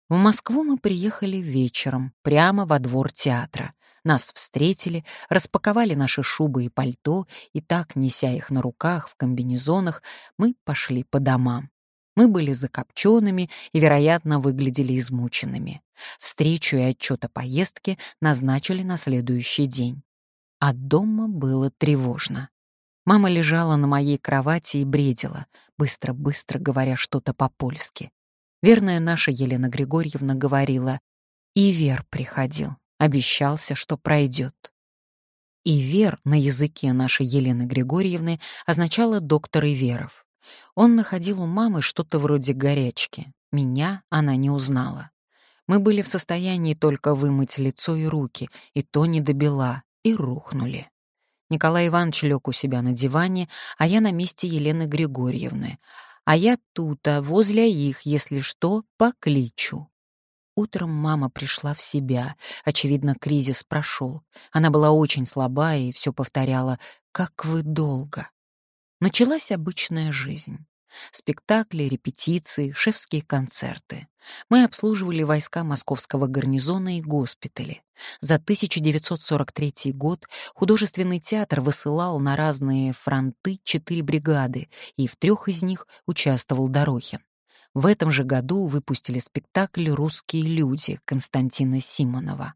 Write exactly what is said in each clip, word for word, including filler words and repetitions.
В Москву мы приехали вечером, прямо во двор театра. Нас встретили, распаковали наши шубы и пальто, и так, неся их на руках, в комбинезонах, мы пошли по домам. Мы были закопченными и, вероятно, выглядели измученными. Встречу и отчет о поездке назначили на следующий день. А дома было тревожно. Мама лежала на моей кровати и бредила, быстро-быстро говоря что-то по-польски. Верная наша Елена Григорьевна говорила: «Ивер приходил, обещался, что пройдет». Ивер на языке нашей Елены Григорьевны означало «доктор Иверов». Он находил у мамы что-то вроде горячки. Меня она не узнала. Мы были в состоянии только вымыть лицо и руки, и то не до бела, и рухнули. Николай Иванович лег у себя на диване, а я на месте Елены Григорьевны. А я тут, а возле их, если что, покличу. Утром мама пришла в себя. Очевидно, кризис прошел. Она была очень слаба и все повторяла: «Как вы долго». Началась обычная жизнь. Спектакли, репетиции, шефские концерты. Мы обслуживали войска московского гарнизона и госпитали. За тысяча девятьсот сорок третий год художественный театр высылал на разные фронты четыре бригады, и в трех из них участвовал Дорохин. В этом же году выпустили спектакль «Русские люди» Константина Симонова.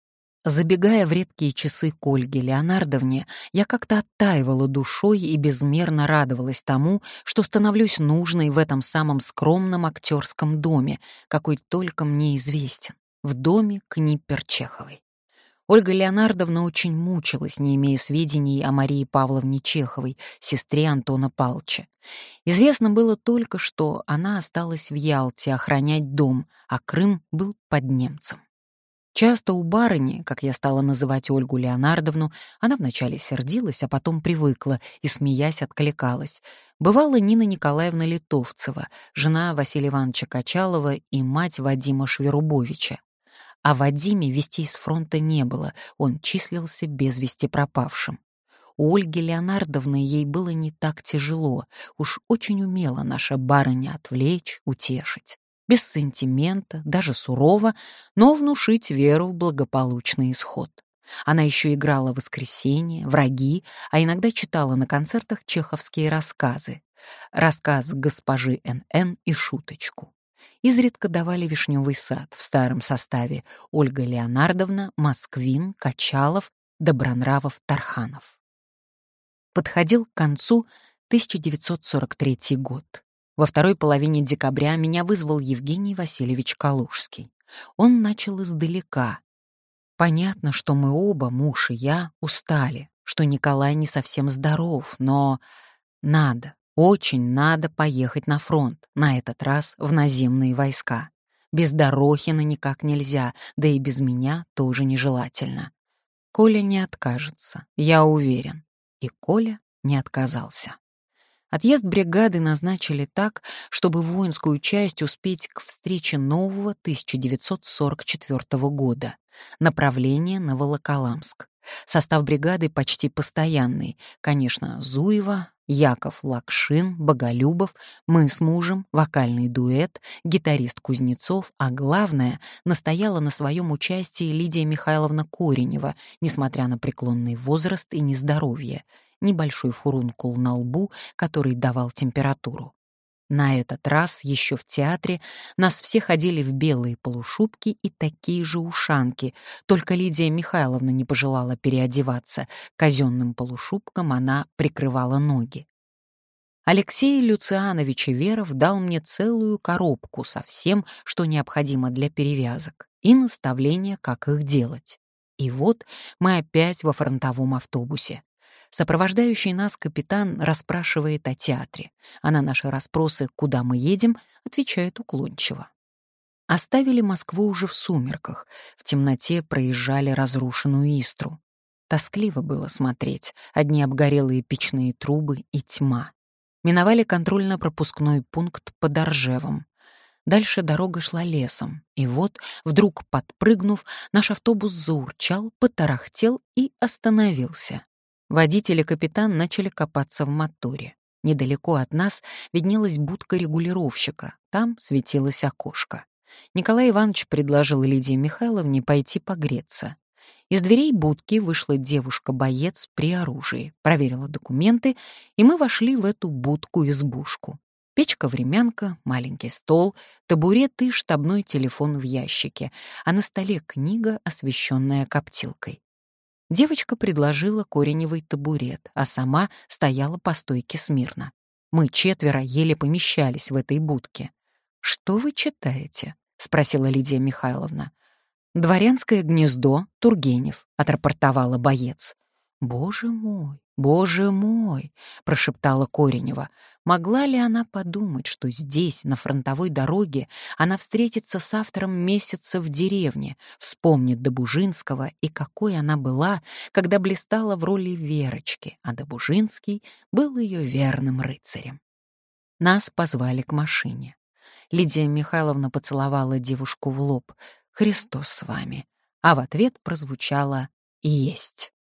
Забегая в редкие часы к Ольге Леонардовне, я как-то оттаивала душой и безмерно радовалась тому, что становлюсь нужной в этом самом скромном актерском доме, какой только мне известен, в доме Книпер-Чеховой. Ольга Леонардовна очень мучилась, не имея сведений о Марии Павловне Чеховой, сестре Антона Павловича. Известно было только, что она осталась в Ялте охранять дом, а Крым был под немцем. Часто у барыни, как я стала называть Ольгу Леонардовну, она вначале сердилась, а потом привыкла и, смеясь, откликалась. Бывала Нина Николаевна Литовцева, жена Василия Ивановича Качалова и мать Вадима Шверубовича. О Вадиме вестей с фронта не было, он числился без вести пропавшим. У Ольги Леонардовны ей было не так тяжело, уж очень умела наша барыня отвлечь, утешить. Без сантимента, даже сурово, но внушить веру в благополучный исход. Она еще играла «Воскресенье», «Враги», а иногда читала на концертах чеховские рассказы. Рассказ госпожи Н Н и шуточку. Изредка давали «Вишневый сад» в старом составе: Ольга Леонардовна, Москвин, Качалов, Добронравов, Тарханов. Подходил к концу тысяча девятьсот сорок третий год. Во второй половине декабря меня вызвал Евгений Васильевич Калужский. Он начал издалека. Понятно, что мы оба, муж и я, устали, что Николай не совсем здоров, но надо, очень надо поехать на фронт, на этот раз в наземные войска. Без Дорохина никак нельзя, да и без меня тоже нежелательно. Коля не откажется, я уверен. И Коля не отказался. Отъезд бригады назначили так, чтобы в воинскую часть успеть к встрече нового тысяча девятьсот сорок четвёртого года. Направление на Волоколамск. Состав бригады почти постоянный. Конечно, Зуева, Яков Лакшин, Боголюбов, мы с мужем, вокальный дуэт, гитарист Кузнецов, а главное, настояла на своем участии Лидия Михайловна Коренева, несмотря на преклонный возраст и нездоровье, небольшой фурункул на лбу, который давал температуру. На этот раз еще в театре нас всех одели в белые полушубки и такие же ушанки, только Лидия Михайловна не пожелала переодеваться, казенным полушубком она прикрывала ноги. Алексей Люцианович Иверов дал мне целую коробку со всем, что необходимо для перевязок, и наставления, как их делать. И вот мы опять во фронтовом автобусе. Сопровождающий нас капитан расспрашивает о театре, а на наши расспросы, куда мы едем, отвечает уклончиво. Оставили Москву уже в сумерках, в темноте проезжали разрушенную Истру. Тоскливо было смотреть, одни обгорелые печные трубы и тьма. Миновали контрольно-пропускной пункт под Оржевом. Дальше дорога шла лесом, и вот, вдруг подпрыгнув, наш автобус заурчал, потарахтел и остановился. Водитель и капитан начали копаться в моторе. Недалеко от нас виднелась будка регулировщика, там светилось окошко. Николай Иванович предложил Лидии Михайловне пойти погреться. Из дверей будки вышла девушка-боец при оружии, проверила документы, и мы вошли в эту будку-избушку. Печка-времянка, маленький стол, табурет и штабной телефон в ящике, а на столе книга, освещенная коптилкой. Девочка предложила Кореневой табурет, а сама стояла по стойке смирно. Мы четверо еле помещались в этой будке. «Что вы читаете?» — спросила Лидия Михайловна. «Дворянское гнездо, Тургенев», — отрапортовала боец. «Боже мой, боже мой!» — прошептала Коренева. Могла ли она подумать, что здесь, на фронтовой дороге, она встретится с автором «Месяца в деревне», вспомнит Добужинского и какой она была, когда блистала в роли Верочки, а Добужинский был ее верным рыцарем. Нас позвали к машине. Лидия Михайловна поцеловала девушку в лоб. «Христос с вами!» А в ответ прозвучало «Есть».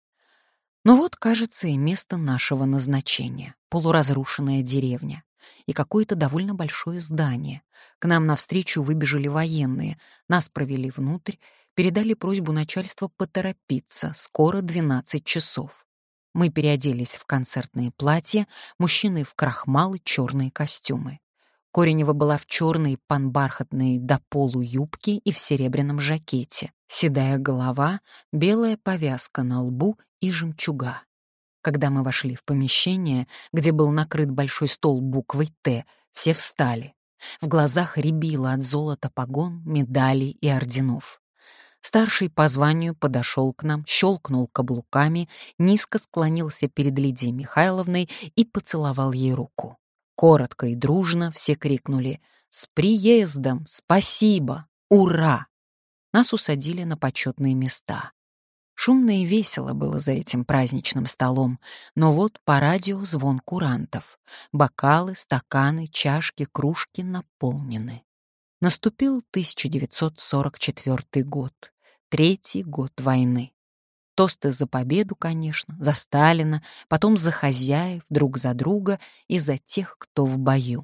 Ну вот, кажется, и место нашего назначения — полуразрушенная деревня. И какое-то довольно большое здание. К нам навстречу выбежали военные, нас провели внутрь, передали просьбу начальства поторопиться, скоро двенадцать часов. Мы переоделись в концертные платья, мужчины в крахмал и черные костюмы. Коренева была в черной панбархатной до полу юбке и в серебряном жакете, седая голова, белая повязка на лбу и жемчуга. Когда мы вошли в помещение, где был накрыт большой стол буквой «Т», все встали. В глазах рябило от золота погон, медалей и орденов. Старший по званию подошел к нам, щелкнул каблуками, низко склонился перед Лидией Михайловной и поцеловал ей руку. Коротко и дружно все крикнули «С приездом! Спасибо! Ура!». Нас усадили на почетные места. Шумно и весело было за этим праздничным столом, но вот по радио звон курантов. Бокалы, стаканы, чашки, кружки наполнены. Наступил тысяча девятьсот сорок четвёртый год, третий год войны. Тосты за победу, конечно, за Сталина, потом за хозяев, друг за друга и за тех, кто в бою.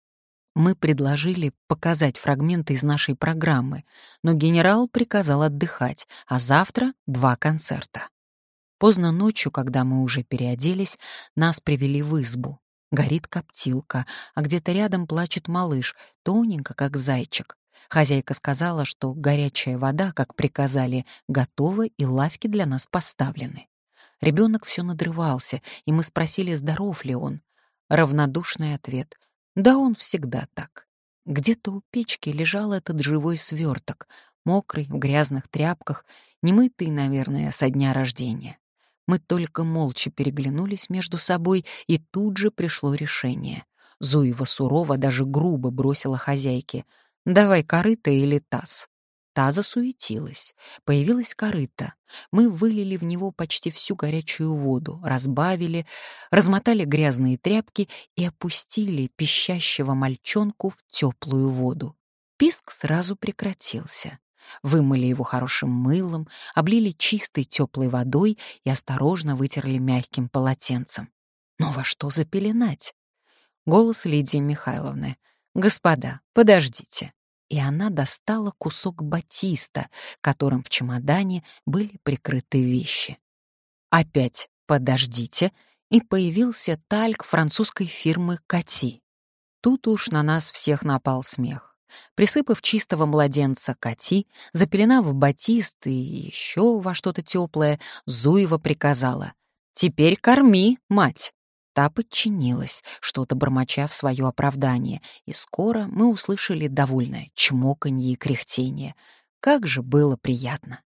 Мы предложили показать фрагменты из нашей программы, но генерал приказал отдыхать, а завтра — два концерта. Поздно ночью, когда мы уже переоделись, нас привели в избу. Горит коптилка, а где-то рядом плачет малыш, тоненько, как зайчик. Хозяйка сказала, что горячая вода, как приказали, готова и лавки для нас поставлены. Ребенок все надрывался, и мы спросили, здоров ли он. Равнодушный ответ: да он всегда так. Где-то у печки лежал этот живой сверток, мокрый, в грязных тряпках, немытый, наверное, со дня рождения. Мы только молча переглянулись между собой, и тут же пришло решение. Зуева сурово, даже грубо бросила хозяйке: «Давай корыто или таз». Та засуетилась. Появилась корыто. Мы вылили в него почти всю горячую воду, разбавили, размотали грязные тряпки и опустили пищащего мальчонку в теплую воду. Писк сразу прекратился. Вымыли его хорошим мылом, облили чистой теплой водой и осторожно вытерли мягким полотенцем. Но во что запеленать? Голос Лидии Михайловны: «Господа, подождите». И она достала кусок батиста, которым в чемодане были прикрыты вещи. Опять «подождите», и появился тальк французской фирмы «Кати». Тут уж на нас всех напал смех. Присыпав чистого младенца Кати, запеленав батист и еще во что-то теплое, Зуева приказала: «Теперь корми, мать». Та подчинилась, что-то бормоча в свое оправдание, и скоро мы услышали довольное чмоканье и кряхтение. Как же было приятно!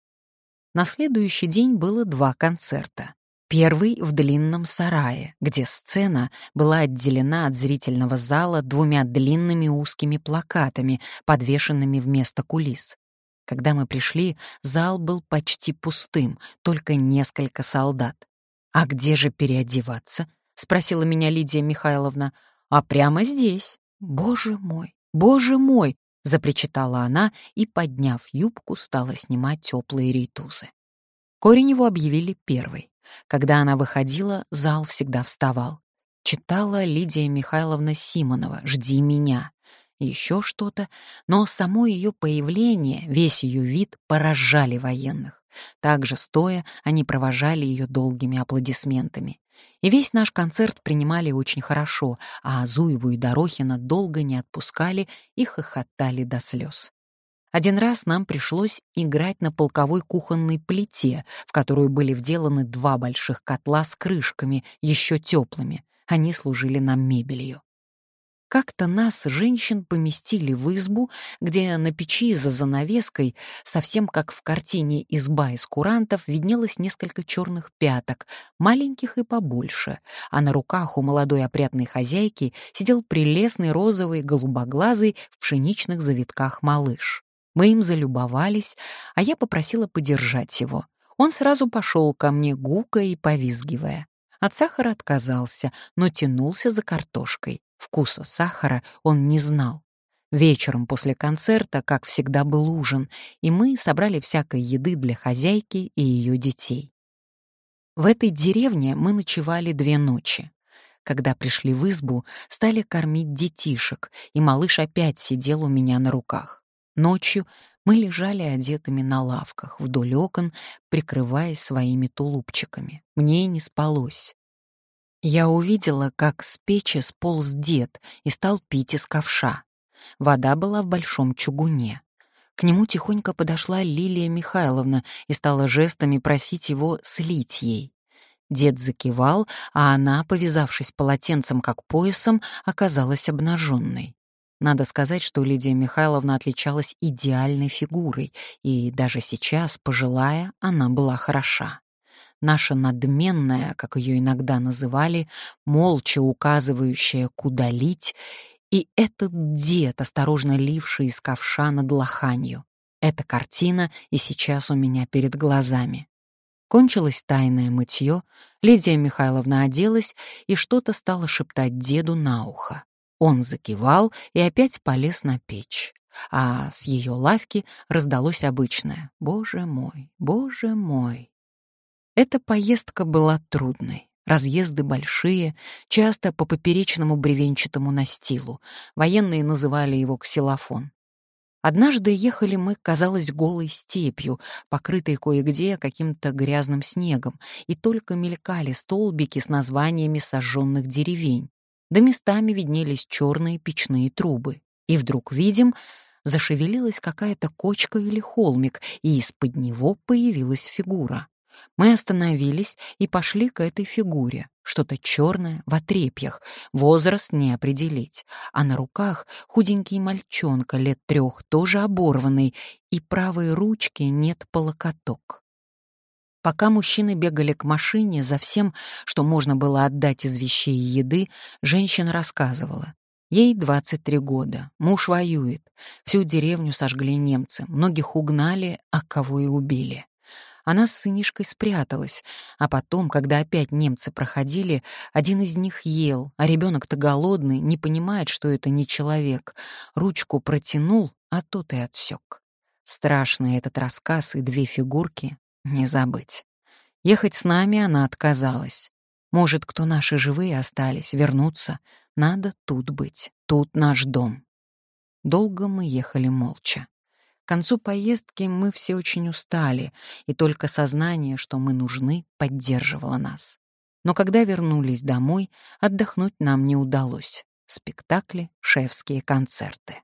На следующий день было два концерта. Первый в длинном сарае, где сцена была отделена от зрительного зала двумя длинными узкими плакатами, подвешенными вместо кулис. Когда мы пришли, зал был почти пустым, только несколько солдат. «А где же переодеваться?» — спросила меня Лидия Михайловна. «А прямо здесь». «Боже мой, боже мой!» — запричитала она и, подняв юбку, стала снимать теплые рейтузы. Кореневу объявили первой. Когда она выходила, зал всегда вставал. Читала Лидия Михайловна Симонова «Жди меня». еще что-то, но само ее появление, весь ее вид поражали военных. Также стоя, они провожали ее долгими аплодисментами. И весь наш концерт принимали очень хорошо, а Зуеву и Дорохина долго не отпускали и хохотали до слез. Один раз нам пришлось играть на полковой кухонной плите, в которую были вделаны два больших котла с крышками, еще теплыми. Они служили нам мебелью. Как-то нас, женщин, поместили в избу, где на печи за занавеской, совсем как в картине «Изба из курантов», виднелось несколько черных пяток, маленьких и побольше, а на руках у молодой опрятной хозяйки сидел прелестный розовый голубоглазый в пшеничных завитках малыш. Мы им залюбовались, а я попросила подержать его. Он сразу пошел ко мне, гукая и повизгивая. От сахара отказался, но тянулся за картошкой. Вкуса сахара он не знал. Вечером после концерта, как всегда, был ужин, и мы собрали всякой еды для хозяйки и ее детей. В этой деревне мы ночевали две ночи. Когда пришли в избу, стали кормить детишек, и малыш опять сидел у меня на руках. Ночью мы лежали одетыми на лавках вдоль окон, прикрываясь своими тулупчиками. Мне не спалось. Я увидела, как с печи сполз дед и стал пить из ковша. Вода была в большом чугуне. К нему тихонько подошла Лилия Михайловна и стала жестами просить его слить ей. Дед закивал, а она, повязавшись полотенцем как поясом, оказалась обнаженной. Надо сказать, что Лидия Михайловна отличалась идеальной фигурой, и даже сейчас, пожилая, она была хороша. Наша надменная, как ее иногда называли, молча указывающая, куда лить, и этот дед, осторожно ливший из ковша над лоханью. Эта картина и сейчас у меня перед глазами. Кончилось тайное мытье, Лидия Михайловна оделась и что-то стала шептать деду на ухо. Он закивал и опять полез на печь. А с ее лавки раздалось обычное: «Боже мой, боже мой». Эта поездка была трудной. Разъезды большие, часто по поперечному бревенчатому настилу. Военные называли его ксилофон. Однажды ехали мы, казалось, голой степью, покрытой кое-где каким-то грязным снегом, и только мелькали столбики с названиями сожженных деревень, да местами виднелись черные печные трубы. И вдруг видим, зашевелилась какая-то кочка или холмик, и из-под него появилась фигура. Мы остановились и пошли к этой фигуре. Что-то черное, в отрепьях, возраст не определить. А на руках худенький мальчонка лет трех, тоже оборванный, и правой ручки нет по локоток. Пока мужчины бегали к машине за всем, что можно было отдать из вещей и еды, женщина рассказывала. Ей двадцать три года, муж воюет, всю деревню сожгли немцы, многих угнали, а кого и убили. Она с сынишкой спряталась, а потом, когда опять немцы проходили, один из них ел, а ребенок-то голодный, не понимает, что это не человек. Ручку протянул, а тот и отсек. Страшный этот рассказ и две фигурки не забыть. Ехать с нами она отказалась. Может, кто наши живые остались, вернуться? Надо тут быть, тут наш дом. Долго мы ехали молча. К концу поездки мы все очень устали, и только сознание, что мы нужны, поддерживало нас. Но когда вернулись домой, отдохнуть нам не удалось. Спектакли, шефские концерты.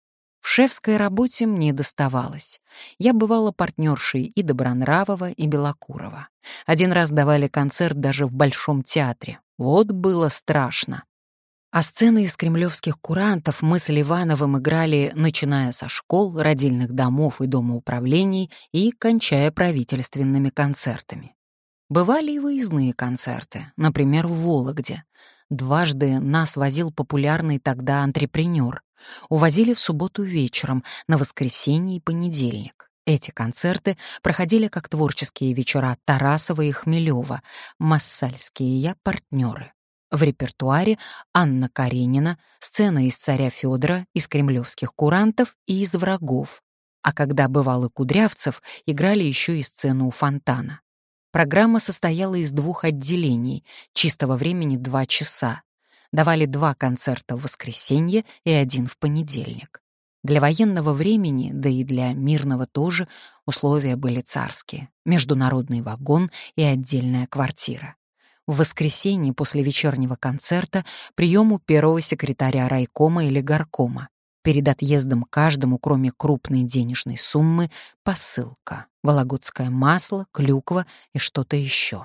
В шефской работе мне доставалось. Я бывала партнершей и Добронравова, и Белокурова. Один раз давали концерт даже в Большом театре. Вот было страшно. А сцены из кремлевских курантов мы с Ливановым играли, начиная со школ, родильных домов и домоуправлений и кончая правительственными концертами. Бывали и выездные концерты, например, в Вологде. Дважды нас возил популярный тогда антрепренер. Увозили в субботу вечером, на воскресенье и понедельник. Эти концерты проходили как творческие вечера Тарасова и Хмелева, Массальские я партнеры. В репертуаре Анна Каренина, сцена из «Царя Федора», из кремлевских курантов и из «Врагов». А когда бывал и Кудрявцев, играли еще и сцену у фонтана. Программа состояла из двух отделений, чистого времени два часа. Давали два концерта в воскресенье и один в понедельник. Для военного времени, да и для мирного тоже, условия были царские. Международный вагон и отдельная квартира. В воскресенье после вечернего концерта прием у первого секретаря райкома или горкома. Перед отъездом каждому, кроме крупной денежной суммы, посылка, вологодское масло, клюква и что-то еще.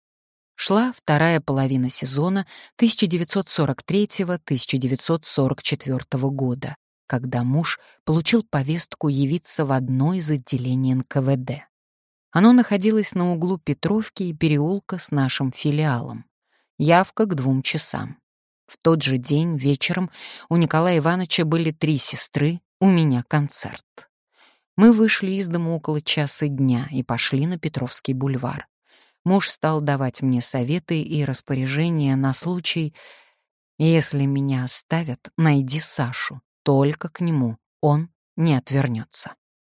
Шла вторая половина сезона тысяча девятьсот сорок третьего — тысяча девятьсот сорок четвёртого года, когда муж получил повестку явиться в одно из отделений эн ка вэ дэ. Оно находилось на углу Петровки и переулка с нашим филиалом. Явка к двум часам. В тот же день вечером у Николая Ивановича были три сестры, у меня концерт. Мы вышли из дома около часа дня и пошли на Петровский бульвар. Муж стал давать мне советы и распоряжения на случай: «Если меня оставят, найди Сашу, только к нему, он не отвернется».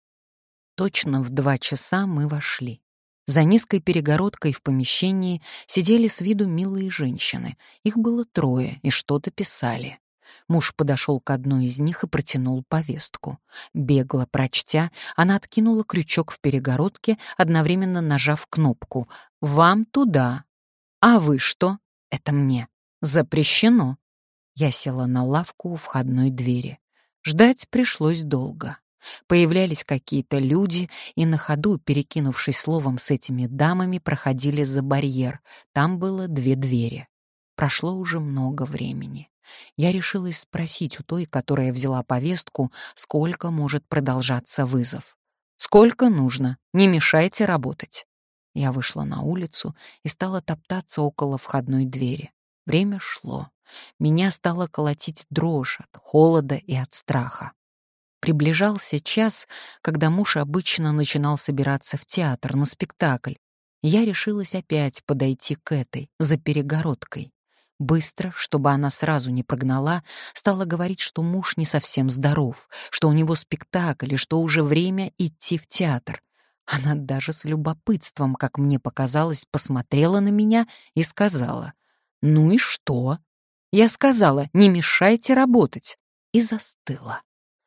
Точно в два часа мы вошли. За низкой перегородкой в помещении сидели с виду милые женщины. Их было трое и что-то писали. Муж подошел к одной из них и протянул повестку. Бегло прочтя, она откинула крючок в перегородке, одновременно нажав кнопку «Вам туда». «А вы что?» «Это мне». «Запрещено». Я села на лавку у входной двери. Ждать пришлось долго. Появлялись какие-то люди, и на ходу, перекинувшись словом с этими дамами, проходили за барьер. Там было две двери. Прошло уже много времени. Я решилась спросить у той, которая взяла повестку, сколько может продолжаться вызов. «Сколько нужно? Не мешайте работать». Я вышла на улицу и стала топтаться около входной двери. Время шло. Меня стало колотить дрожь от холода и от страха. Приближался час, когда муж обычно начинал собираться в театр на спектакль. Я решилась опять подойти к этой, за перегородкой. Быстро, чтобы она сразу не прогнала, стала говорить, что муж не совсем здоров, что у него спектакль и что уже время идти в театр. Она даже с любопытством, как мне показалось, посмотрела на меня и сказала: «Ну и что?» Я сказала: «Не мешайте работать», и застыла.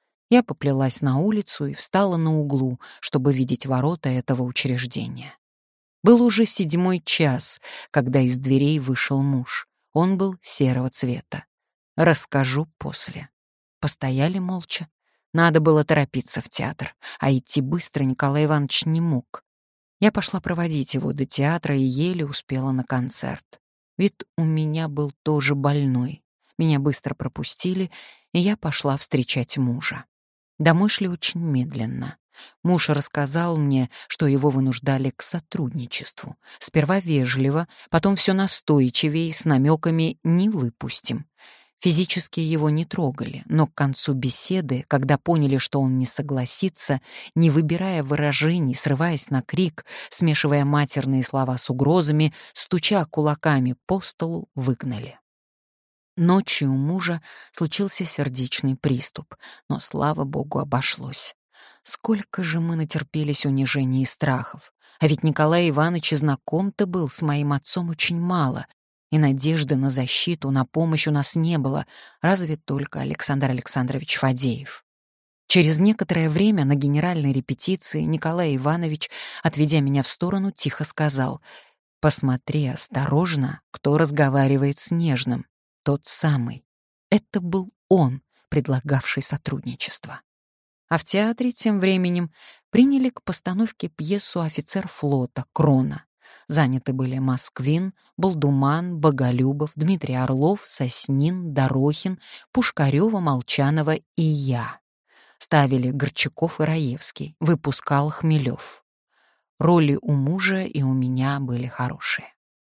Я поплелась на улицу и встала на углу, чтобы видеть ворота этого учреждения. Был уже седьмой час, когда из дверей вышел муж. Он был серого цвета. Расскажу после. Постояли молча. Надо было торопиться в театр, а идти быстро Николай Иванович не мог. Я пошла проводить его до театра и еле успела на концерт. Вид у меня был тоже больной. Меня быстро пропустили, и я пошла встречать мужа. Домой шли очень медленно. Муж рассказал мне, что его вынуждали к сотрудничеству. Сперва вежливо, потом все настойчивее, с намеками «не выпустим». Физически его не трогали, но к концу беседы, когда поняли, что он не согласится, не выбирая выражений, срываясь на крик, смешивая матерные слова с угрозами, стуча кулаками по столу, выгнали. Ночью у мужа случился сердечный приступ, но, слава богу, обошлось. Сколько же мы натерпелись унижений и страхов. А ведь Николай Иванович и знаком-то был с моим отцом очень мало, и надежды на защиту, на помощь у нас не было, разве только Александр Александрович Фадеев. Через некоторое время на генеральной репетиции Николай Иванович, отведя меня в сторону, тихо сказал: «Посмотри осторожно, кто разговаривает с Нежным. Тот самый. Это был он, предлагавший сотрудничество». А в театре тем временем приняли к постановке пьесу «Офицер флота» Крона. Заняты были Москвин, Балдуман, Боголюбов, Дмитрий Орлов, Соснин, Дорохин, Пушкарёва, Молчанова и я. Ставили Горчаков и Раевский, выпускал Хмелёв. Роли у мужа и у меня были хорошие.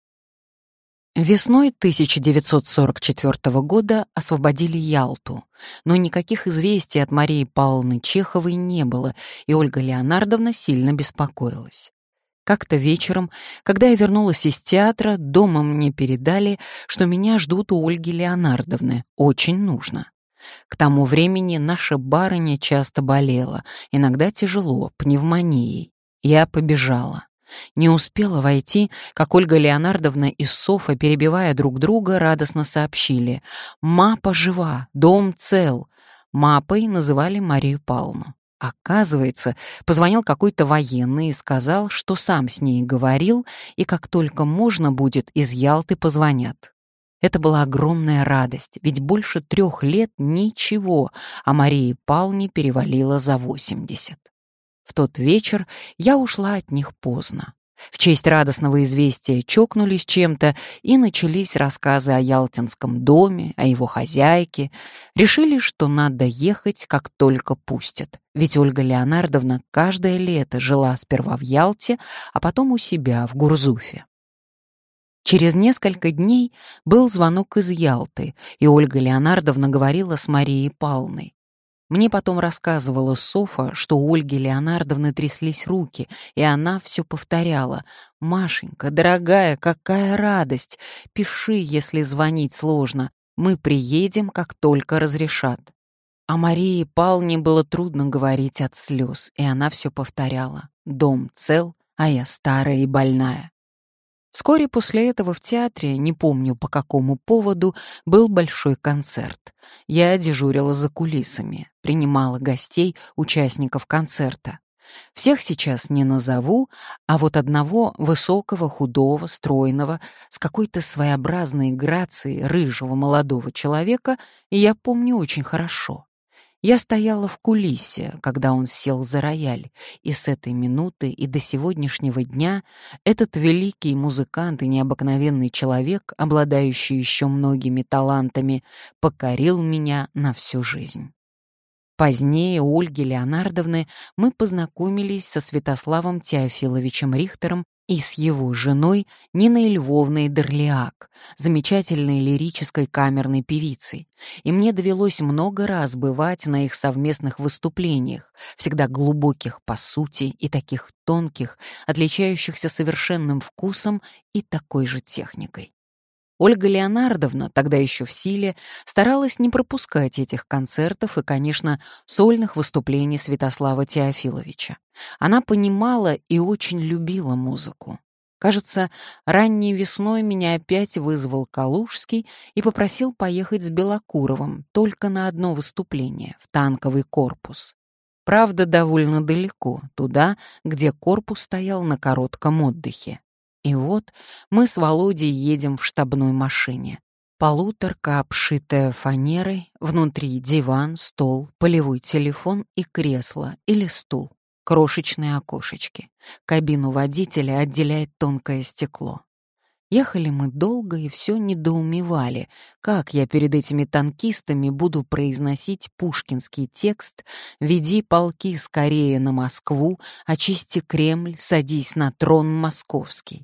Весной тысяча девятьсот сорок четвёртого года освободили Ялту, но никаких известий от Марии Павловны Чеховой не было, и Ольга Леонардовна сильно беспокоилась. Как-то вечером, когда я вернулась из театра, дома мне передали, что меня ждут у Ольги Леонардовны, очень нужно. К тому времени наша барыня часто болела, иногда тяжело, пневмонией. Я побежала. Не успела войти, как Ольга Леонардовна и Софа, перебивая друг друга, радостно сообщили: «Мапа жива, дом цел». Мапой называли Марию Павловну. Оказывается, позвонил какой-то военный и сказал, что сам с ней говорил, и как только можно будет, из Ялты позвонят. Это была огромная радость, ведь больше трех лет ничего, а Марии Павловне перевалило за восемьдесят. В тот вечер я ушла от них поздно. В честь радостного известия чокнулись чем-то, и начались рассказы о ялтинском доме, о его хозяйке. Решили, что надо ехать, как только пустят, ведь Ольга Леонардовна каждое лето жила сперва в Ялте, а потом у себя в Гурзуфе. Через несколько дней был звонок из Ялты, и Ольга Леонардовна говорила с Марией Павловной. Мне потом рассказывала Софа, что у Ольги Леонардовны тряслись руки, и она все повторяла: «Машенька, дорогая, какая радость! Пиши, если звонить сложно. Мы приедем, как только разрешат». А Марии Павловне было трудно говорить от слез, и она все повторяла: «Дом цел, а я старая и больная». Вскоре после этого в театре, не помню по какому поводу, был большой концерт. Я дежурила за кулисами, принимала гостей, участников концерта. Всех сейчас не назову, а вот одного высокого, худого, стройного, с какой-то своеобразной грацией рыжего молодого человека я помню очень хорошо. Я стояла в кулисе, когда он сел за рояль, и с этой минуты и до сегодняшнего дня этот великий музыкант и необыкновенный человек, обладающий еще многими талантами, покорил меня на всю жизнь. Позднее у Ольги Леонардовны мы познакомились со Святославом Теофиловичем Рихтером и с его женой Ниной Львовной Дерлиак, замечательной лирической камерной певицей, и мне довелось много раз бывать на их совместных выступлениях, всегда глубоких по сути и таких тонких, отличающихся совершенным вкусом и такой же техникой. Ольга Леонардовна, тогда еще в силе, старалась не пропускать этих концертов и, конечно, сольных выступлений Святослава Теофиловича. Она понимала и очень любила музыку. Кажется, ранней весной меня опять вызвал Калужский и попросил поехать с Белокуровым только на одно выступление, в танковый корпус. Правда, довольно далеко, туда, где корпус стоял на коротком отдыхе. И вот мы с Володей едем в штабной машине. Полуторка, обшитая фанерой, внутри диван, стол, полевой телефон и кресло или стул, крошечные окошечки. Кабину водителя отделяет тонкое стекло. Ехали мы долго и все недоумевали, как я перед этими танкистами буду произносить пушкинский текст «Веди полки скорее на Москву, очисти Кремль, садись на трон московский».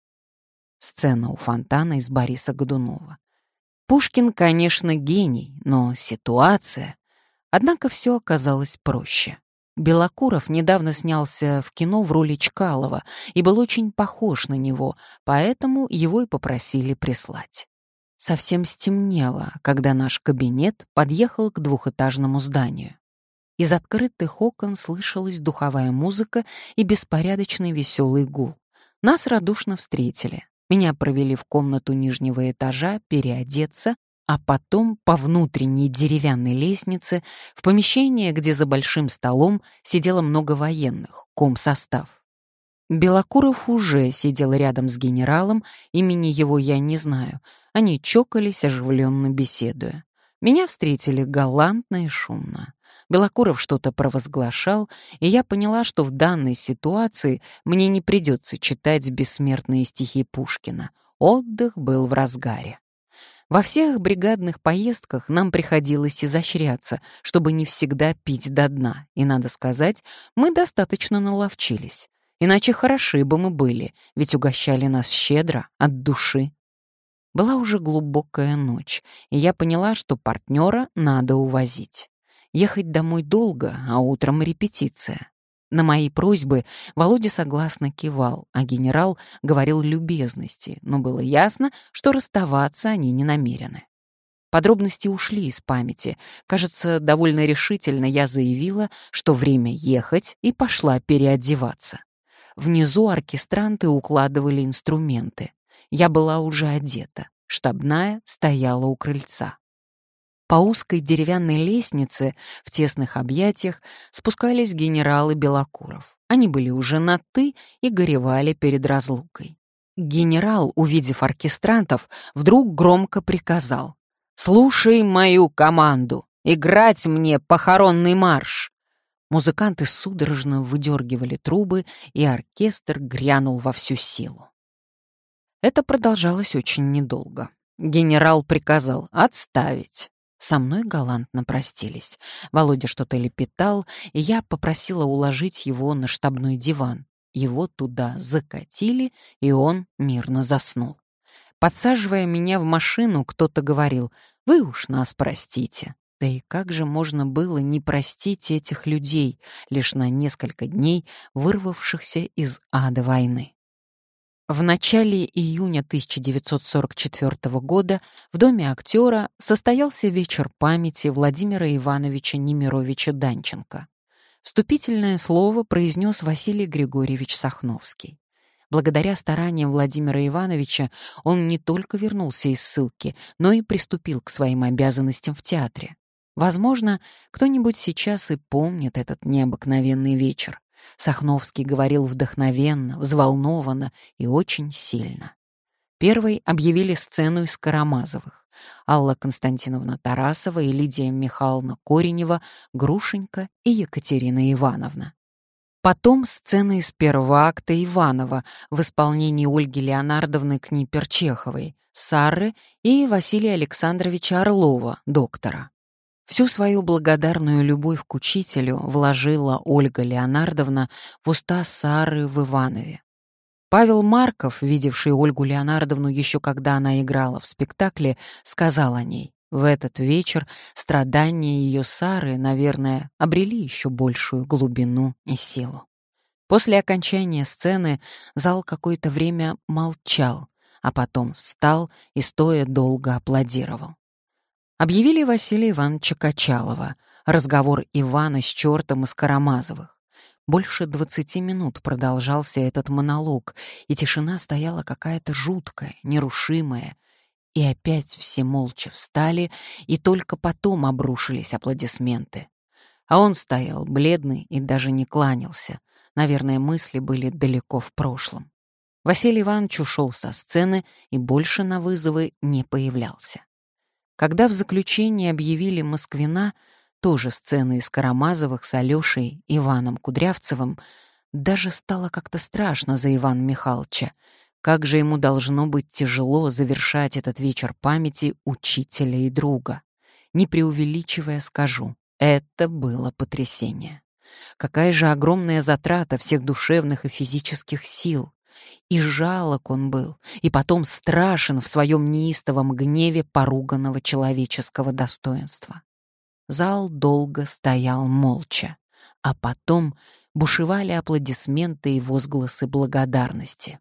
Сцена у фонтана из Бориса Годунова. Пушкин, конечно, гений, но ситуация... Однако все оказалось проще. Белокуров недавно снялся в кино в роли Чкалова и был очень похож на него, поэтому его и попросили прислать. Совсем стемнело, когда наш кабинет подъехал к двухэтажному зданию. Из открытых окон слышалась духовая музыка и беспорядочный веселый гул. Нас радушно встретили. Меня провели в комнату нижнего этажа переодеться, а потом по внутренней деревянной лестнице в помещение, где за большим столом сидело много военных, комсостав. Белокуров уже сидел рядом с генералом, имени его я не знаю. Они чокались, оживленно беседуя. Меня встретили галантно и шумно. Белокуров что-то провозглашал, и я поняла, что в данной ситуации мне не придется читать бессмертные стихи Пушкина. Отдых был в разгаре. Во всех бригадных поездках нам приходилось изощряться, чтобы не всегда пить до дна, и, надо сказать, мы достаточно наловчились. Иначе хороши бы мы были, ведь угощали нас щедро, от души. Была уже глубокая ночь, и я поняла, что партнера надо увозить. Ехать домой долго, а утром репетиция. На мои просьбы Володя согласно кивал, а генерал говорил любезности, но было ясно, что расставаться они не намерены. Подробности ушли из памяти. Кажется, довольно решительно я заявила, что время ехать, и пошла переодеваться. Внизу оркестранты укладывали инструменты. Я была уже одета. Штабная стояла у крыльца. По узкой деревянной лестнице в тесных объятиях спускались генералы Белокуров. Они были уже на «ты» и горевали перед разлукой. Генерал, увидев оркестрантов, вдруг громко приказал: «Слушай мою команду! Играть мне похоронный марш!» Музыканты судорожно выдергивали трубы, и оркестр грянул во всю силу. Это продолжалось очень недолго. Генерал приказал отставить. Со мной галантно простились. Володя что-то лепетал, и я попросила уложить его на штабной диван. Его туда закатили, и он мирно заснул. Подсаживая меня в машину, кто-то говорил: «Вы уж нас простите». Да и как же можно было не простить этих людей, лишь на несколько дней вырвавшихся из ада войны? В начале июня тысяча девятьсот сорок четвёртого года в Доме актера состоялся вечер памяти Владимира Ивановича Немировича Данченко. Вступительное слово произнес Василий Григорьевич Сахновский. Благодаря стараниям Владимира Ивановича он не только вернулся из ссылки, но и приступил к своим обязанностям в театре. Возможно, кто-нибудь сейчас и помнит этот необыкновенный вечер. Сахновский говорил вдохновенно, взволнованно и очень сильно. Первой объявили сцену из Карамазовых. Алла Константиновна Тарасова и Лидия Михайловна Коренева, Грушенька и Екатерина Ивановна. Потом сцена из первого акта Иванова в исполнении Ольги Леонардовны Книпер-Чеховой, Сарры и Василия Александровича Орлова, доктора. Всю свою благодарную любовь к учителю вложила Ольга Леонардовна в уста Сары в Иванове. Павел Марков, видевший Ольгу Леонардовну еще когда она играла в спектакле, сказал о ней: в этот вечер страдания ее Сары, наверное, обрели еще большую глубину и силу. После окончания сцены зал какое-то время молчал, а потом встал и стоя долго аплодировал. Объявили Василия Ивановича Качалова, разговор Ивана с чертом из Карамазовых. Больше двадцати минут продолжался этот монолог, и тишина стояла какая-то жуткая, нерушимая. И опять все молча встали, и только потом обрушились аплодисменты. А он стоял бледный и даже не кланялся. Наверное, мысли были далеко в прошлом. Василий Иванович ушел со сцены и больше на вызовы не появлялся. Когда в заключении объявили Москвина, тоже сцены из Карамазовых с Алешей Иваном Кудрявцевым, даже стало как-то страшно за Ивана Михайловича. Как же ему должно быть тяжело завершать этот вечер памяти учителя и друга. Не преувеличивая, скажу, это было потрясение. Какая же огромная затрата всех душевных и физических сил. И жалок он был, и потом страшен в своем неистовом гневе поруганного человеческого достоинства. Зал долго стоял молча, а потом бушевали аплодисменты и возгласы благодарности.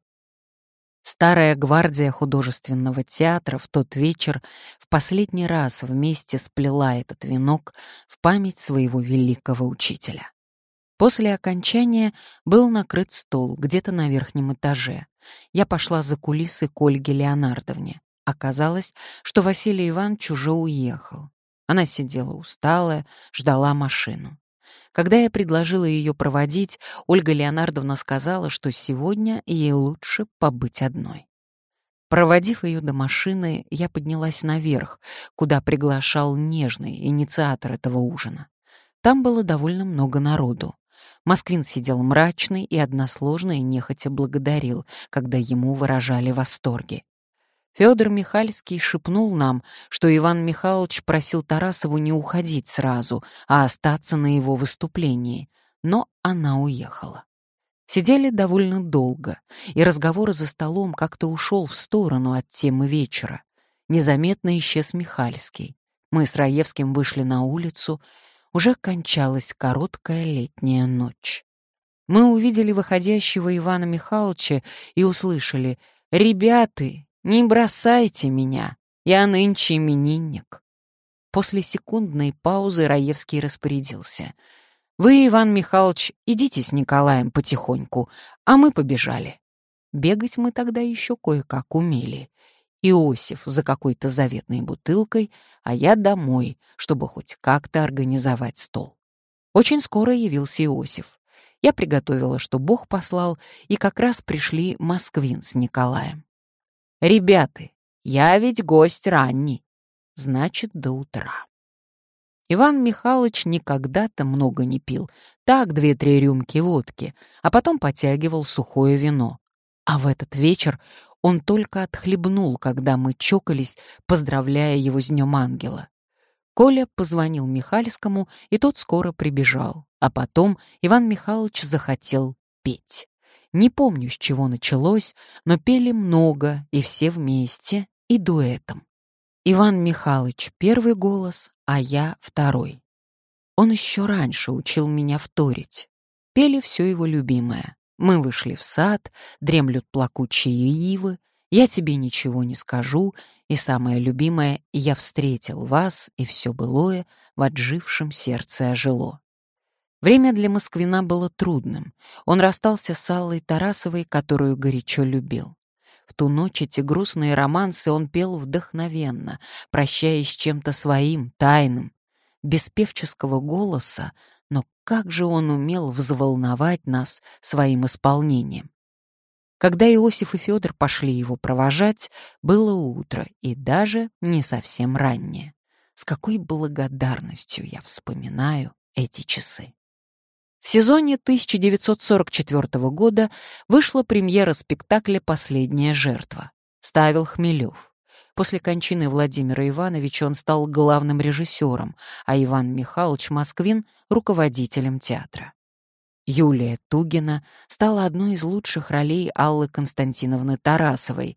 Старая гвардия художественного театра в тот вечер в последний раз вместе сплела этот венок в память своего великого учителя. После окончания был накрыт стол где-то на верхнем этаже. Я пошла за кулисы к Ольге Леонардовне. Оказалось, что Василий Иванович уже уехал. Она сидела усталая, ждала машину. Когда я предложила ее проводить, Ольга Леонардовна сказала, что сегодня ей лучше побыть одной. Проводив ее до машины, я поднялась наверх, куда приглашал Нежный, инициатор этого ужина. Там было довольно много народу. Москвин сидел мрачный и односложно и нехотя благодарил, когда ему выражали восторги. Федор Михальский шепнул нам, что Иван Михайлович просил Тарасову не уходить сразу, а остаться на его выступлении, но она уехала. Сидели довольно долго, и разговор за столом как-то ушел в сторону от темы вечера. Незаметно исчез Михальский. Мы с Раевским вышли на улицу. Уже кончалась короткая летняя ночь. Мы увидели выходящего Ивана Михайловича и услышали: «Ребята, не бросайте меня, я нынче именинник». После секундной паузы Раевский распорядился: Вы, Иван Михайлович, идите с Николаем потихоньку, а мы побежали. Бегать мы тогда еще кое-как умели. Иосиф за какой-то заветной бутылкой, а я домой, чтобы хоть как-то организовать стол. Очень скоро явился Иосиф. Я приготовила, что Бог послал, и как раз пришли Москвин с Николаем. «Ребята, я ведь гость ранний, значит, до утра». Иван Михайлович никогда-то много не пил, так две-три рюмки водки, а потом потягивал сухое вино. А в этот вечер он только отхлебнул, когда мы чокались, поздравляя его с Днем Ангела. Коля позвонил Михальскому, и тот скоро прибежал. А потом Иван Михайлович захотел петь. Не помню, с чего началось, но пели много, и все вместе, и дуэтом. Иван Михайлович первый голос, а я второй. Он еще раньше учил меня вторить. Пели все его любимое. Мы вышли в сад, дремлют плакучие ивы, я тебе ничего не скажу, и самое любимое — я встретил вас, и все былое в отжившем сердце ожило. Время для Москвина было трудным. Он расстался с Аллой Тарасовой, которую горячо любил. В ту ночь эти грустные романсы он пел вдохновенно, прощаясь с чем-то своим, тайным. Без певческого голоса, но как же он умел взволновать нас своим исполнением. Когда Иосиф и Федор пошли его провожать, было утро и даже не совсем раннее. С какой благодарностью я вспоминаю эти часы. В сезоне тысяча девятьсот сорок четвёртого года вышла премьера спектакля «Последняя жертва». Ставил Хмелев. После кончины Владимира Ивановича он стал главным режиссером, а Иван Михайлович Москвин — руководителем театра. Юлия Тугина стала одной из лучших ролей Аллы Константиновны Тарасовой,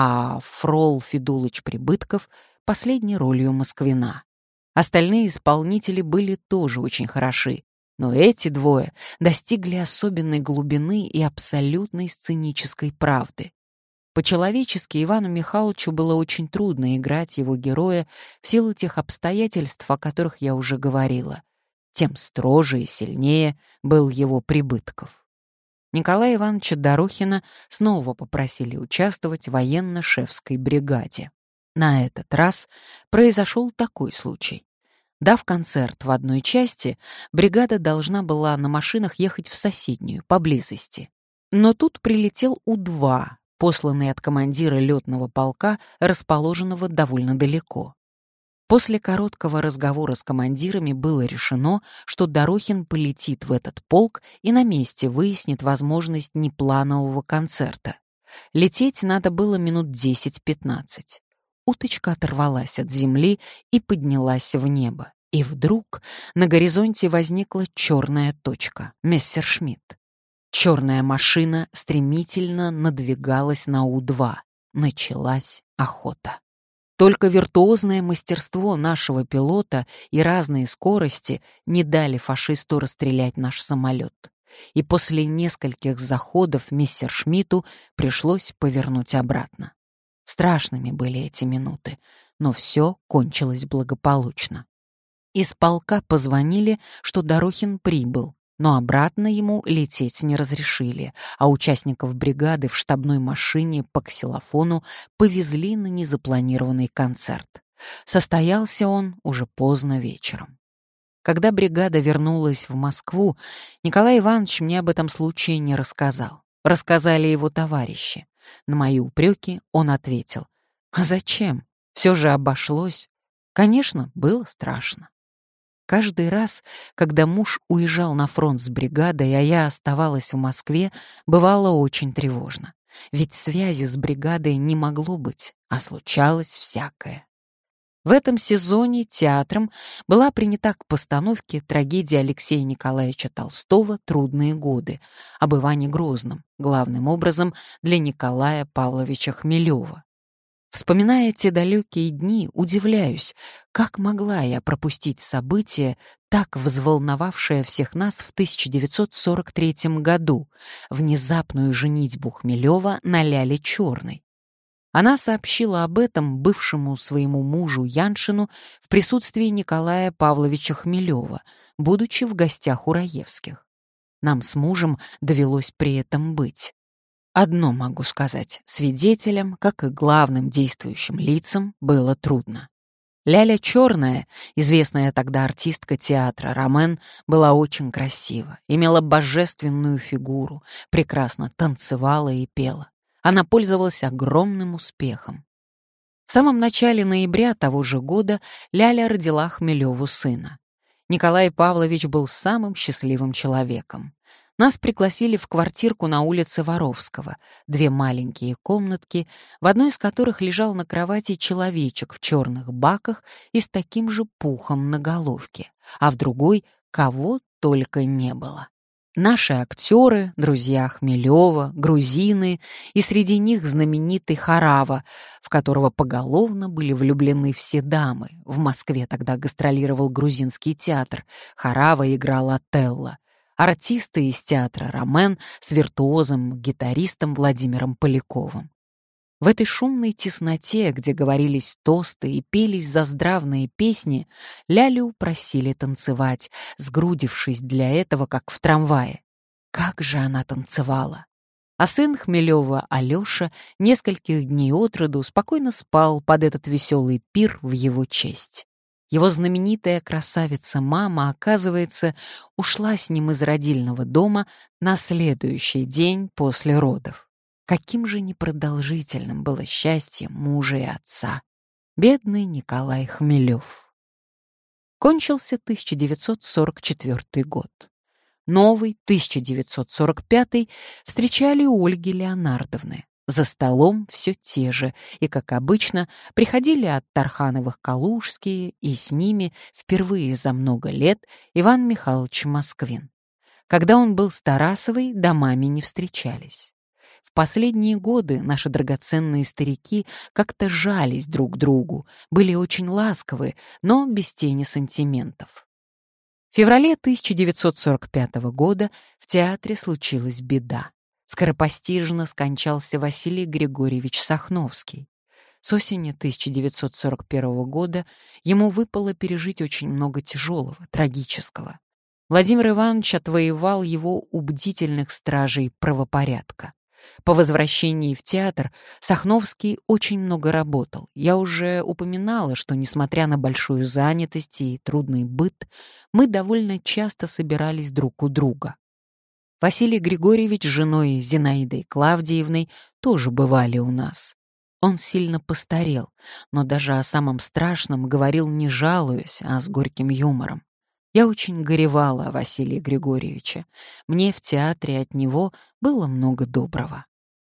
а Фрол Федулыч Прибытков — последней ролью Москвина. Остальные исполнители были тоже очень хороши, но эти двое достигли особенной глубины и абсолютной сценической правды. По-человечески Ивану Михайловичу было очень трудно играть его героя в силу тех обстоятельств, о которых я уже говорила. Тем строже и сильнее был его Прибытков. Николая Ивановича Дорохина снова попросили участвовать в военно-шефской бригаде. На этот раз произошел такой случай. Дав концерт в одной части, бригада должна была на машинах ехать в соседнюю, поблизости. Но тут прилетел У два, посланный от командира летного полка, расположенного довольно далеко. После короткого разговора с командирами было решено, что Дорохин полетит в этот полк и на месте выяснит возможность непланового концерта. Лететь надо было минут десять-пятнадцать. Уточка оторвалась от земли и поднялась в небо. И вдруг на горизонте возникла черная точка — Мессершмитт. Черная машина стремительно надвигалась на У два. Началась охота. Только виртуозное мастерство нашего пилота и разные скорости не дали фашисту расстрелять наш самолет. И после нескольких заходов Мессершмитту пришлось повернуть обратно. Страшными были эти минуты, но все кончилось благополучно. Из полка позвонили, что Дорохин прибыл, но обратно ему лететь не разрешили, а участников бригады в штабной машине по ксилофону повезли на незапланированный концерт. Состоялся он уже поздно вечером. Когда бригада вернулась в Москву, Николай Иванович мне об этом случае не рассказал. Рассказали его товарищи. На мои упреки он ответил: «А зачем? Все же обошлось». Конечно, было страшно. Каждый раз, когда муж уезжал на фронт с бригадой, а я оставалась в Москве, бывало очень тревожно. Ведь связи с бригадой не могло быть, а случалось всякое. В этом сезоне театром была принята к постановке трагедия Алексея Николаевича Толстого «Трудные годы» об Иване Грозном, главным образом для Николая Павловича Хмелева. Вспоминая те далекие дни, удивляюсь, как могла я пропустить событие, так взволновавшее всех нас в тысяча девятьсот сорок третьем году, внезапную женитьбу Хмелева на Ляле Черной. Она сообщила об этом бывшему своему мужу Яншину в присутствии Николая Павловича Хмелева, будучи в гостях у Раевских. Нам с мужем довелось при этом быть. Одно могу сказать, свидетелям, как и главным действующим лицам, было трудно. Ляля Черная, известная тогда артистка театра Ромен, была очень красива, имела божественную фигуру, прекрасно танцевала и пела. Она пользовалась огромным успехом. В самом начале ноября того же года Ляля родила Хмелеву сына. Николай Павлович был самым счастливым человеком. Нас пригласили в квартирку на улице Воровского, две маленькие комнатки, в одной из которых лежал на кровати человечек в черных баках и с таким же пухом на головке, а в другой кого только не было. Наши актеры, друзья Хмелева, грузины, и среди них знаменитый Харава, в которого поголовно были влюблены все дамы. В Москве тогда гастролировал грузинский театр, Харава играл Отелло. Артисты из театра Ромен с виртуозом, гитаристом Владимиром Поляковым. В этой шумной тесноте, где говорились тосты и пелись заздравные песни, Лялю просили танцевать, сгрудившись для этого, как в трамвае. Как же она танцевала! А сын Хмелева, Алеша, нескольких дней от роду спокойно спал под этот веселый пир в его честь. Его знаменитая красавица-мама, оказывается, ушла с ним из родильного дома на следующий день после родов. Каким же непродолжительным было счастье мужа и отца. Бедный Николай Хмелев. Кончился тысяча девятьсот сорок четвёртый год. Новый, тысяча девятьсот сорок пятый, встречали у Ольги Леонардовны. За столом все те же, и, как обычно, приходили от Тархановых Калужские, и с ними впервые за много лет Иван Михайлович Москвин. Когда он был с Тарасовой, домами не встречались. В последние годы наши драгоценные старики как-то жались друг к другу, были очень ласковы, но без тени сантиментов. В феврале тысяча девятьсот сорок пятого года в театре случилась беда. Скоропостижно скончался Василий Григорьевич Сахновский. С осени тысяча девятьсот сорок первого года ему выпало пережить очень много тяжелого, трагического. Владимир Иванович отвоевал его у бдительных стражей правопорядка. По возвращении в театр Сахновский очень много работал. Я уже упоминала, что, несмотря на большую занятость и трудный быт, мы довольно часто собирались друг у друга. Василий Григорьевич с женой Зинаидой Клавдиевной тоже бывали у нас. Он сильно постарел, но даже о самом страшном говорил не жалуясь, а с горьким юмором. Я очень горевала о Василии Григорьевиче. Мне в театре от него было много доброго.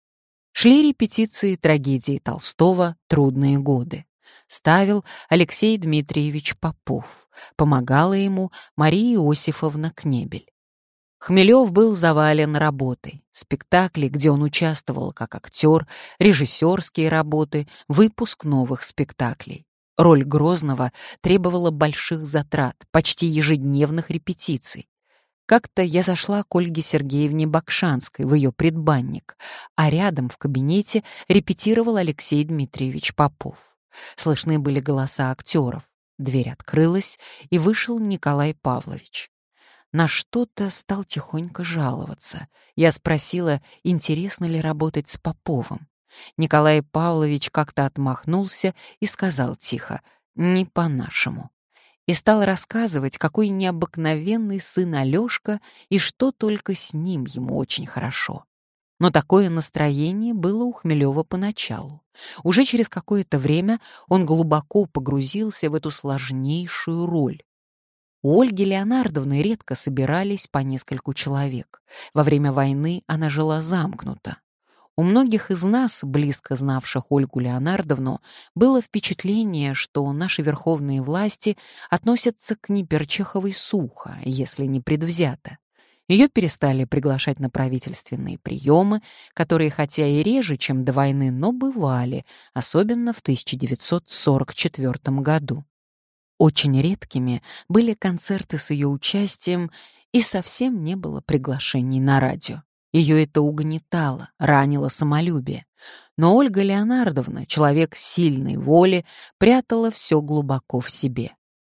Шли репетиции трагедии Толстого «Трудные годы». Ставил Алексей Дмитриевич Попов. Помогала ему Мария Иосифовна Кнебель. Хмелев был завален работой. Спектакли, где он участвовал как актер, режиссерские работы, выпуск новых спектаклей. Роль Грозного требовала больших затрат, почти ежедневных репетиций. Как-то я зашла к Ольге Сергеевне Бакшанской в ее предбанник, а рядом в кабинете репетировал Алексей Дмитриевич Попов. Слышны были голоса актеров. Дверь открылась, и вышел Николай Павлович. На что-то стал тихонько жаловаться. Я спросила, интересно ли работать с Поповым. Николай Павлович как-то отмахнулся и сказал тихо: «Не по-нашему». И стал рассказывать, какой необыкновенный сын Алёшка и что только с ним ему очень хорошо. Но такое настроение было у Хмелева поначалу. Уже через какое-то время он глубоко погрузился в эту сложнейшую роль. У Ольги Леонардовны редко собирались по нескольку человек. Во время войны она жила замкнуто. У многих из нас, близко знавших Ольгу Леонардовну, было впечатление, что наши верховные власти относятся к Неперчеховой сухо, если не предвзято. Ее перестали приглашать на правительственные приемы, которые хотя и реже, чем до войны, но бывали, особенно в тысяча девятьсот сорок четвёртом году. Очень редкими были концерты с ее участием, и совсем не было приглашений на радио. Ее это угнетало, ранило самолюбие. Но Ольга Леонардовна, человек сильной воли, прятала все глубоко в себе.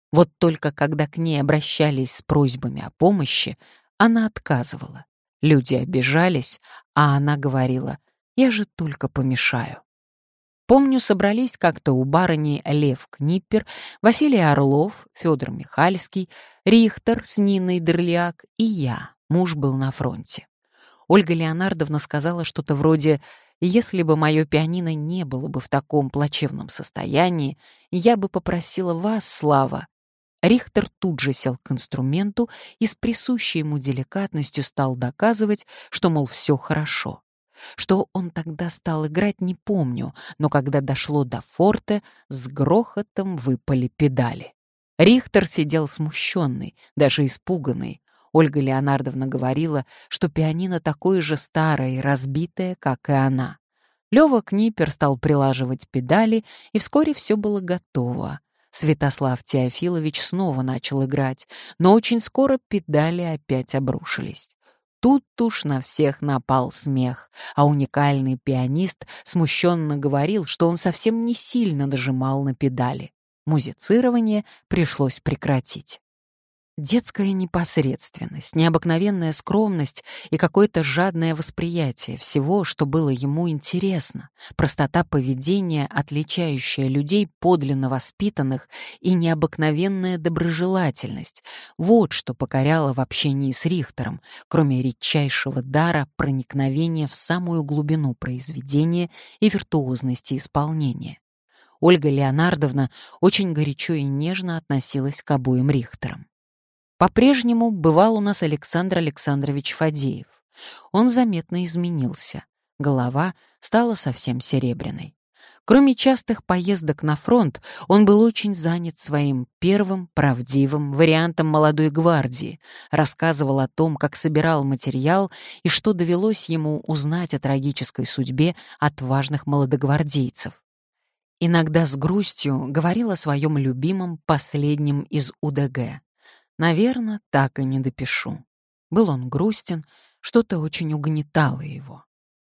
Вот только когда к ней обращались с просьбами о помощи, она отказывала. Люди обижались, а она говорила: «Я же только помешаю». Помню, собрались как-то у барыни Лев Книппер, Василий Орлов, Федор Михальский, Рихтер с Ниной Дерляк и я. Муж был на фронте. Ольга Леонардовна сказала что-то вроде: «Если бы мое пианино не было бы в таком плачевном состоянии, я бы попросила вас, Слава». Рихтер тут же сел к инструменту и с присущей ему деликатностью стал доказывать, что, мол, все хорошо. Что он тогда стал играть, не помню, но когда дошло до форте, с грохотом выпали педали. Рихтер сидел смущенный, даже испуганный. Ольга Леонардовна говорила, что пианино такое же старое и разбитое, как и она. Лёва Книппер стал прилаживать педали, и вскоре все было готово. Святослав Теофилович снова начал играть, но очень скоро педали опять обрушились. Тут уж на всех напал смех, а уникальный пианист смущенно говорил, что он совсем не сильно нажимал на педали. Музицирование пришлось прекратить. Детская непосредственность, необыкновенная скромность и какое-то жадное восприятие всего, что было ему интересно, простота поведения, отличающая людей подлинно воспитанных, и необыкновенная доброжелательность — вот что покоряло в общении с Рихтером, кроме редчайшего дара проникновения в самую глубину произведения и виртуозности исполнения. Ольга Леонардовна очень горячо и нежно относилась к обоим Рихтерам. По-прежнему бывал у нас Александр Александрович Фадеев. Он заметно изменился. Голова стала совсем серебряной. Кроме частых поездок на фронт, он был очень занят своим первым правдивым вариантом «Молодой гвардии», рассказывал о том, как собирал материал и что довелось ему узнать о трагической судьбе отважных молодогвардейцев. Иногда с грустью говорил о своем любимом последнем из УДГ. Наверное, так и не допишу. Был он грустен, что-то очень угнетало его.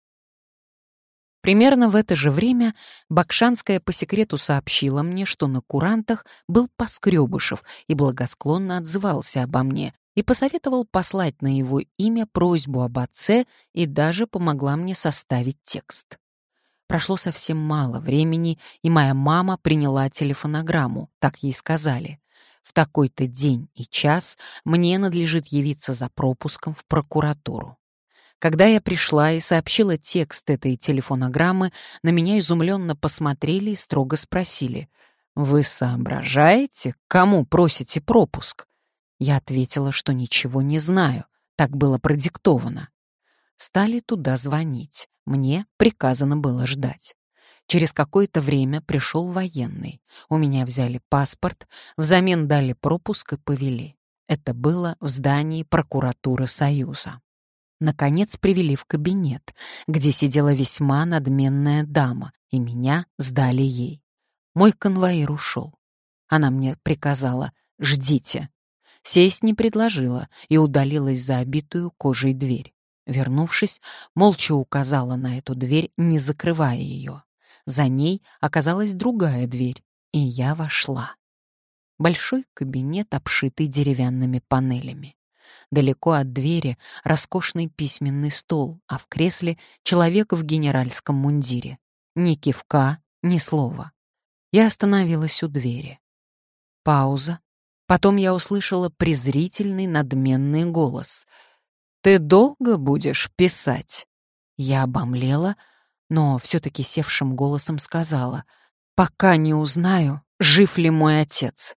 Примерно в это же время Бакшанская по секрету сообщила мне, что на курантах был Поскребышев и благосклонно отзывался обо мне и посоветовал послать на его имя просьбу об отце и даже помогла мне составить текст. Прошло совсем мало времени, и моя мама приняла телефонограмму, так ей сказали. В такой-то день и час мне надлежит явиться за пропуском в прокуратуру. Когда я пришла и сообщила текст этой телефонограммы, на меня изумленно посмотрели и строго спросили: «Вы соображаете, кому просите пропуск?» Я ответила, что ничего не знаю, так было продиктовано. Стали туда звонить, мне приказано было ждать. Через какое-то время пришел военный. У меня взяли паспорт, взамен дали пропуск и повели. Это было в здании прокуратуры Союза. Наконец привели в кабинет, где сидела весьма надменная дама, и меня сдали ей. Мой конвоир ушел. Она мне приказала: «Ждите». Сесть не предложила и удалилась за обитую кожей дверь. Вернувшись, молча указала на эту дверь, не закрывая ее. За ней оказалась другая дверь, и я вошла. Большой кабинет, обшитый деревянными панелями. Далеко от двери роскошный письменный стол, а в кресле человек в генеральском мундире. Ни кивка, ни слова. Я остановилась у двери. Пауза. Потом я услышала презрительный надменный голос: «Ты долго будешь писать?» Я обомлела, но все-таки севшим голосом сказала: «Пока не узнаю, жив ли мой отец».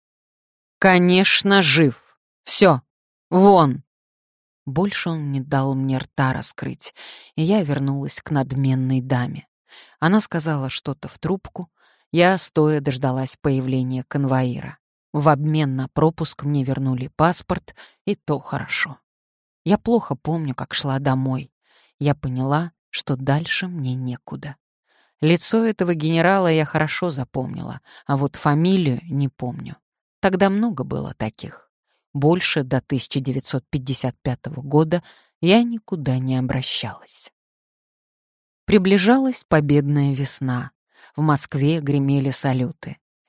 «Конечно, жив. Все, вон!» Больше он не дал мне рта раскрыть, и я вернулась к надменной даме. Она сказала что-то в трубку. Я стоя дождалась появления конвоира. В обмен на пропуск мне вернули паспорт, и то хорошо. Я плохо помню, как шла домой. Я поняла, что дальше мне некуда. Лицо этого генерала я хорошо запомнила, а вот фамилию не помню. Тогда много было таких. Больше до тысяча девятьсот пятьдесят пятого года я никуда не обращалась. Приближалась победная весна. В Москве гремели салюты.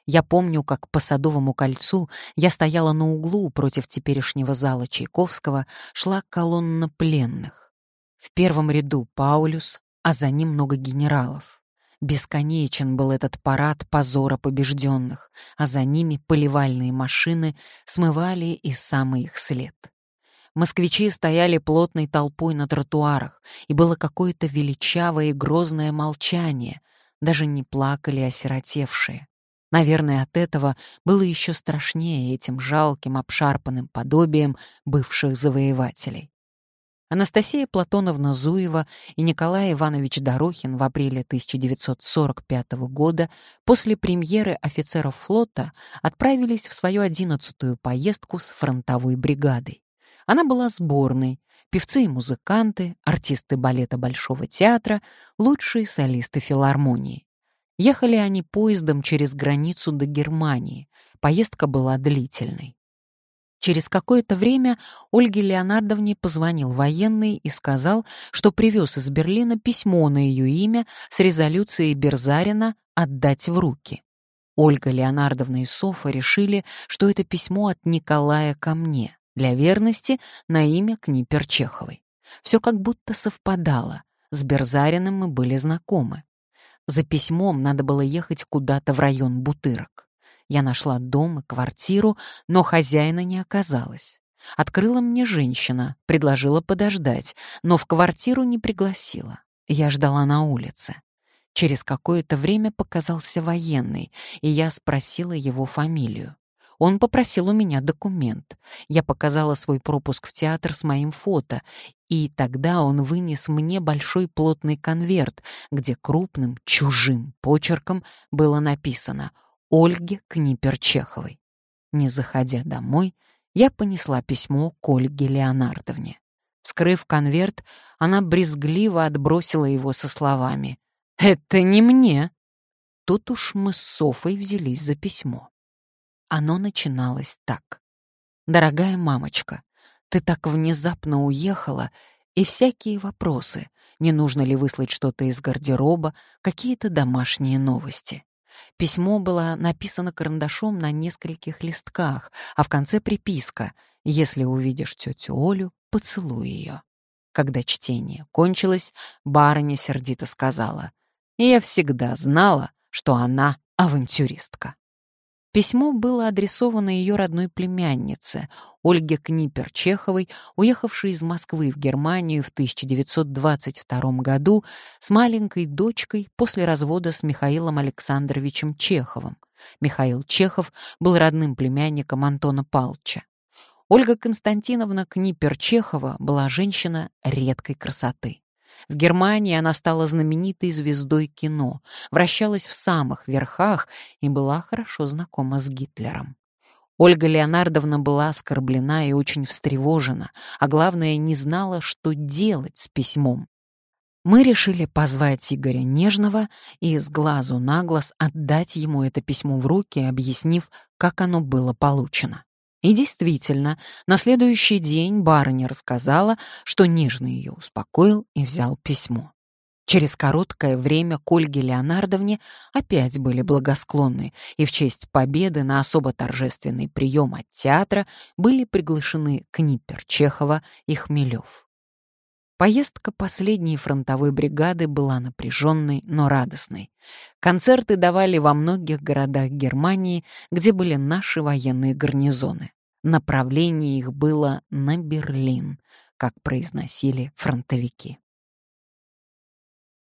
Я помню, как по Садовому кольцу я стояла на углу против теперешнего зала Чайковского, шла колонна пленных. В первом ряду Паулюс, а за ним много генералов. Бесконечен был этот парад позора побежденных, а за ними поливальные машины смывали и самый их след. Москвичи стояли плотной толпой на тротуарах, и было какое-то величавое и грозное молчание, даже не плакали осиротевшие. Наверное, от этого было еще страшнее этим жалким обшарпанным подобием бывших завоевателей. Анастасия Платоновна Зуева и Николай Иванович Дорохин в апреле тысяча девятьсот сорок пятого года после премьеры «Офицеров флота» отправились в свою одиннадцатую поездку с фронтовой бригадой. Она была сборной: певцы и музыканты, артисты балета Большого театра, лучшие солисты филармонии. Ехали они поездом через границу до Германии. Поездка была длительной. Через какое-то время Ольге Леонардовне позвонил военный и сказал, что привез из Берлина письмо на ее имя с резолюцией Берзарина «Отдать в руки». Ольга Леонардовна и Софа решили, что это письмо от Николая ко мне, для верности на имя Книпер-Чеховой. Все как будто совпадало. С Берзариным мы были знакомы. За письмом надо было ехать куда-то в район Бутырок. Я нашла дом и квартиру, но хозяина не оказалось. Открыла мне женщина, предложила подождать, но в квартиру не пригласила. Я ждала на улице. Через какое-то время показался военный, и я спросила его фамилию. Он попросил у меня документ. Я показала свой пропуск в театр с моим фото, и тогда он вынес мне большой плотный конверт, где крупным, чужим почерком было написано «Ольге Книпер-Чеховой». Не заходя домой, я понесла письмо к Ольге Леонардовне. Вскрыв конверт, она брезгливо отбросила его со словами: «Это не мне». Тут уж мы с Софой взялись за письмо. Оно начиналось так: «Дорогая мамочка, ты так внезапно уехала, и всякие вопросы, не нужно ли выслать что-то из гардероба, какие-то домашние новости». Письмо было написано карандашом на нескольких листках, а в конце приписка: «Если увидишь тетю Олю, поцелуй ее». Когда чтение кончилось, барыня сердито сказала: «Я всегда знала, что она авантюристка». Письмо было адресовано ее родной племяннице, Ольге Книпер-Чеховой, уехавшей из Москвы в Германию в тысяча девятьсот двадцать втором году с маленькой дочкой после развода с Михаилом Александровичем Чеховым. Михаил Чехов был родным племянником Антона Павловича. Ольга Константиновна Книпер-Чехова была женщина редкой красоты. В Германии она стала знаменитой звездой кино, вращалась в самых верхах и была хорошо знакома с Гитлером. Ольга Леонардовна была оскорблена и очень встревожена, а главное, не знала, что делать с письмом. Мы решили позвать Игоря Нежного и с глазу на глаз отдать ему это письмо в руки, объяснив, как оно было получено. И действительно, на следующий день барыня рассказала, что Нежный ее успокоил и взял письмо. Через короткое время к Ольге Леонардовне опять были благосклонны, и в честь победы на особо торжественный прием от театра были приглашены Книпер-Чехова и Хмелев. Поездка последней фронтовой бригады была напряженной, но радостной. Концерты давали во многих городах Германии, где были наши военные гарнизоны. Направление их было на Берлин, как произносили фронтовики.